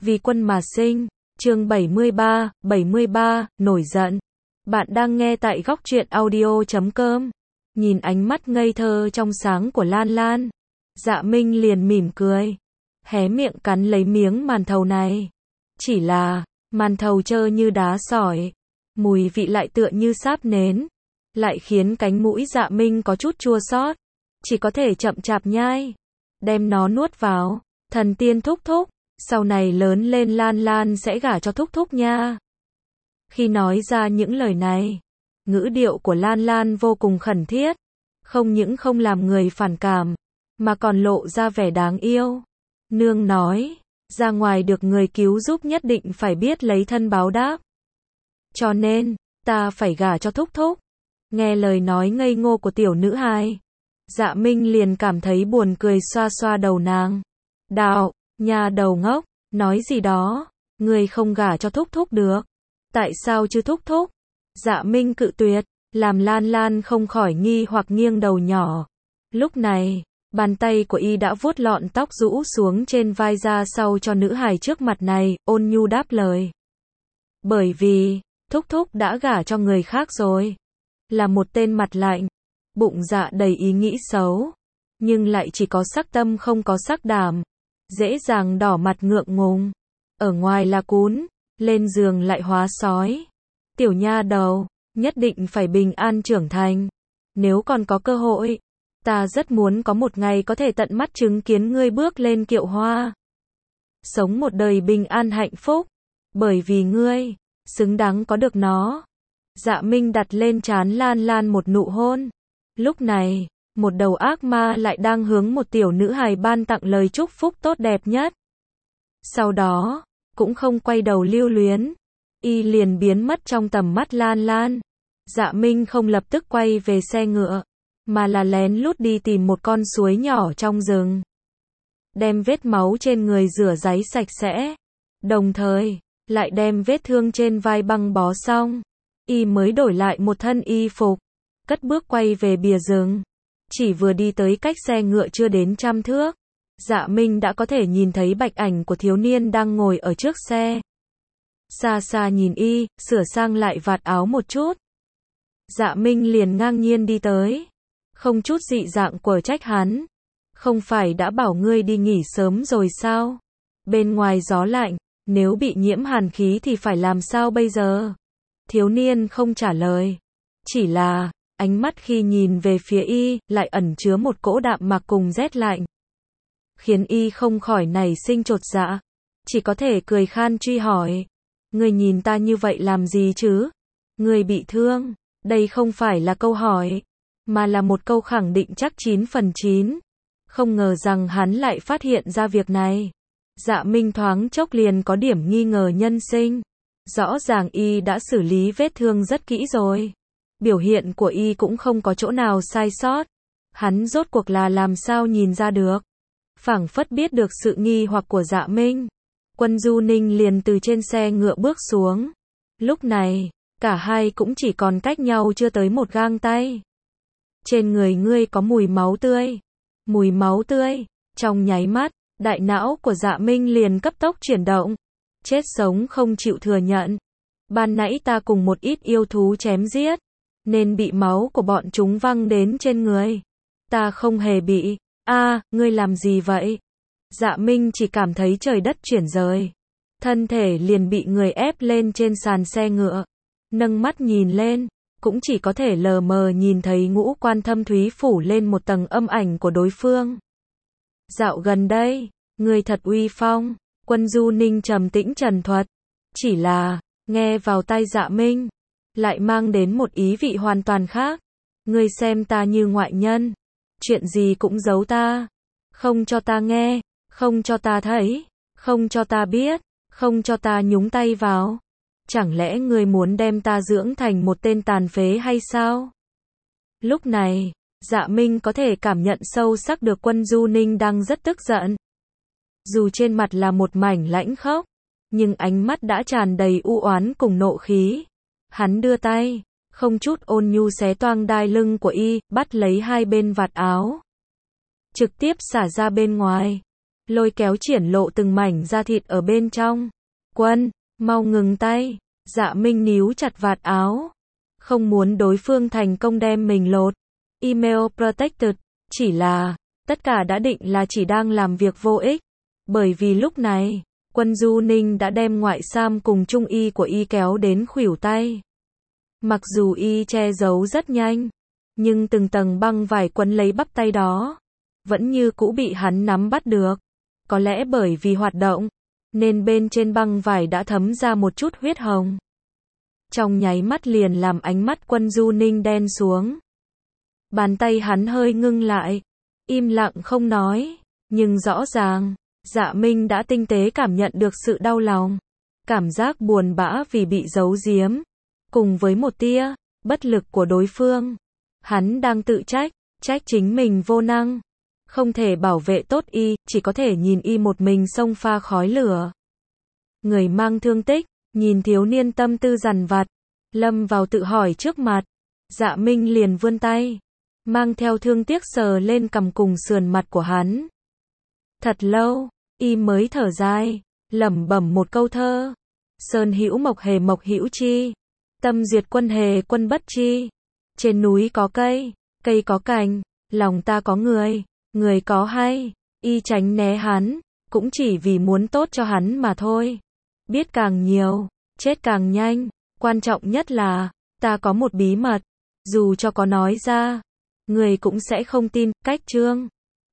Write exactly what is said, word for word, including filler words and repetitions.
Vì quân mà sinh. Chương bảy mươi ba, bảy mươi ba, nổi giận. Bạn đang nghe tại góc truyện audio chấm com. Nhìn ánh mắt ngây thơ trong sáng của Lan Lan, Dạ Minh liền mỉm cười, hé miệng cắn lấy miếng màn thầu này. Chỉ là, màn thầu trơ như đá sỏi, mùi vị lại tựa như sáp nến, lại khiến cánh mũi Dạ Minh có chút chua xót, chỉ có thể chậm chạp nhai, đem nó nuốt vào. Thần tiên thúc thúc, sau này lớn lên Lan Lan sẽ gả cho thúc thúc nha. Khi nói ra những lời này, ngữ điệu của Lan Lan vô cùng khẩn thiết, không những không làm người phản cảm, mà còn lộ ra vẻ đáng yêu. Nương nói, ra ngoài được người cứu giúp nhất định phải biết lấy thân báo đáp. Cho nên, ta phải gả cho thúc thúc. Nghe lời nói ngây ngô của tiểu nữ hài, Dạ Minh liền cảm thấy buồn cười, xoa xoa đầu nàng. Đạo, nhà đầu ngốc, nói gì đó, người không gả cho thúc thúc được. Tại sao chứ thúc thúc? Dạ Minh cự tuyệt, làm Lan Lan không khỏi nghi hoặc nghiêng đầu nhỏ. Lúc này, bàn tay của y đã vuốt lọn tóc rũ xuống trên vai ra sau cho nữ hài trước mặt này, ôn nhu đáp lời. Bởi vì, thúc thúc đã gả cho người khác rồi. Là một tên mặt lạnh, bụng dạ đầy ý nghĩ xấu, nhưng lại chỉ có sắc tâm không có sắc đảm, dễ dàng đỏ mặt ngượng ngùng. Ở ngoài là cún, lên giường lại hóa sói. Tiểu nha đầu, nhất định phải bình an trưởng thành. Nếu còn có cơ hội, ta rất muốn có một ngày có thể tận mắt chứng kiến ngươi bước lên kiệu hoa. Sống một đời bình an hạnh phúc, bởi vì ngươi, xứng đáng có được nó. Dạ Minh đặt lên trán Lan Lan một nụ hôn. Lúc này, một đầu ác ma lại đang hướng một tiểu nữ hài ban tặng lời chúc phúc tốt đẹp nhất. Sau đó, cũng không quay đầu lưu luyến, y liền biến mất trong tầm mắt Lan Lan. Dạ Minh không lập tức quay về xe ngựa, mà là lén lút đi tìm một con suối nhỏ trong rừng. Đem vết máu trên người rửa ráy sạch sẽ, đồng thời, lại đem vết thương trên vai băng bó xong. Y mới đổi lại một thân y phục, cất bước quay về bìa rừng. Chỉ vừa đi tới cách xe ngựa chưa đến trăm thước, Dạ Minh đã có thể nhìn thấy bạch ảnh của thiếu niên đang ngồi ở trước xe. Xa xa nhìn y, sửa sang lại vạt áo một chút. Dạ Minh liền ngang nhiên đi tới, không chút dị dạng của trách hắn. Không phải đã bảo ngươi đi nghỉ sớm rồi sao? Bên ngoài gió lạnh, nếu bị nhiễm hàn khí thì phải làm sao bây giờ? Thiếu niên không trả lời, chỉ là, ánh mắt khi nhìn về phía y, lại ẩn chứa một cỗ đạm mạc cùng rét lạnh. Khiến y không khỏi nảy sinh chột dạ, chỉ có thể cười khan truy hỏi. Ngươi nhìn ta như vậy làm gì chứ? Ngươi bị thương, đây không phải là câu hỏi, mà là một câu khẳng định chắc chín phần chín. Không ngờ rằng hắn lại phát hiện ra việc này. Dạ Minh thoáng chốc liền có điểm nghi ngờ nhân sinh. Rõ ràng y đã xử lý vết thương rất kỹ rồi. Biểu hiện của y cũng không có chỗ nào sai sót. Hắn rốt cuộc là làm sao nhìn ra được? Phảng phất biết được sự nghi hoặc của Dạ Minh, Quân Du Ninh liền từ trên xe ngựa bước xuống. Lúc này, cả hai cũng chỉ còn cách nhau chưa tới một gang tay. Trên người ngươi có mùi máu tươi. Mùi máu tươi. Trong nháy mắt, đại não của Dạ Minh liền cấp tốc chuyển động. Chết sống không chịu thừa nhận. Ban nãy ta cùng một ít yêu thú chém giết, nên bị máu của bọn chúng văng đến trên người. Ta không hề bị. A, à, ngươi làm gì vậy? Dạ Minh chỉ cảm thấy trời đất chuyển rời. Thân thể liền bị người ép lên trên sàn xe ngựa. Nâng mắt nhìn lên, cũng chỉ có thể lờ mờ nhìn thấy ngũ quan thâm thúy phủ lên một tầng âm ảnh của đối phương. Dạo gần đây, ngươi thật uy phong. Quân Du Ninh trầm tĩnh trần thuật. Chỉ là, nghe vào tai Dạ Minh, lại mang đến một ý vị hoàn toàn khác. Ngươi xem ta như ngoại nhân. Chuyện gì cũng giấu ta. Không cho ta nghe, không cho ta thấy, không cho ta biết, không cho ta nhúng tay vào. Chẳng lẽ ngươi muốn đem ta dưỡng thành một tên tàn phế hay sao? Lúc này, Dạ Minh có thể cảm nhận sâu sắc được Quân Du Ninh đang rất tức giận. Dù trên mặt là một mảnh lãnh khốc, nhưng ánh mắt đã tràn đầy u oán cùng nộ khí. Hắn đưa tay, không chút ôn nhu xé toang đai lưng của y, bắt lấy hai bên vạt áo, trực tiếp xả ra bên ngoài. lôi kéo triển lộ từng mảnh da thịt ở bên trong. Quân, mau ngừng tay. Dạ Minh níu chặt vạt áo. Không muốn đối phương thành công đem mình lột. Email protected. Chỉ là, tất cả đã định là chỉ đang làm việc vô ích. Bởi vì lúc này, Quân Du Ninh đã đem ngoại sam cùng trung y của y kéo đến khuỷu tay. Mặc dù y che giấu rất nhanh, nhưng từng tầng băng vải quấn lấy bắp tay đó, vẫn như cũ bị hắn nắm bắt được. Có lẽ bởi vì hoạt động, nên bên trên băng vải đã thấm ra một chút huyết hồng. Trong nháy mắt liền làm ánh mắt Quân Du Ninh đen xuống. Bàn tay hắn hơi ngưng lại, im lặng không nói, nhưng rõ ràng, Dạ Minh đã tinh tế cảm nhận được sự đau lòng, cảm giác buồn bã vì bị giấu giếm, cùng với một tia bất lực của đối phương. Hắn đang tự trách, trách chính mình vô năng, không thể bảo vệ tốt y, chỉ có thể nhìn y một mình xông pha khói lửa. Người mang thương tích, nhìn thiếu niên tâm tư dằn vặt, lâm vào tự hỏi trước mặt. Dạ Minh liền vươn tay, mang theo thương tiếc sờ lên cằm cùng sườn mặt của hắn. Thật lâu, y mới thở dài, lẩm bẩm một câu thơ. Sơn hữu mộc hề mộc hữu chi, tâm duyệt quân hề quân bất chi. Trên núi có cây, cây có cành, lòng ta có người, người có hay. Y tránh né hắn, cũng chỉ vì muốn tốt cho hắn mà thôi. Biết càng nhiều, chết càng nhanh. Quan trọng nhất là, ta có một bí mật, dù cho có nói ra, người cũng sẽ không tin. Cách chương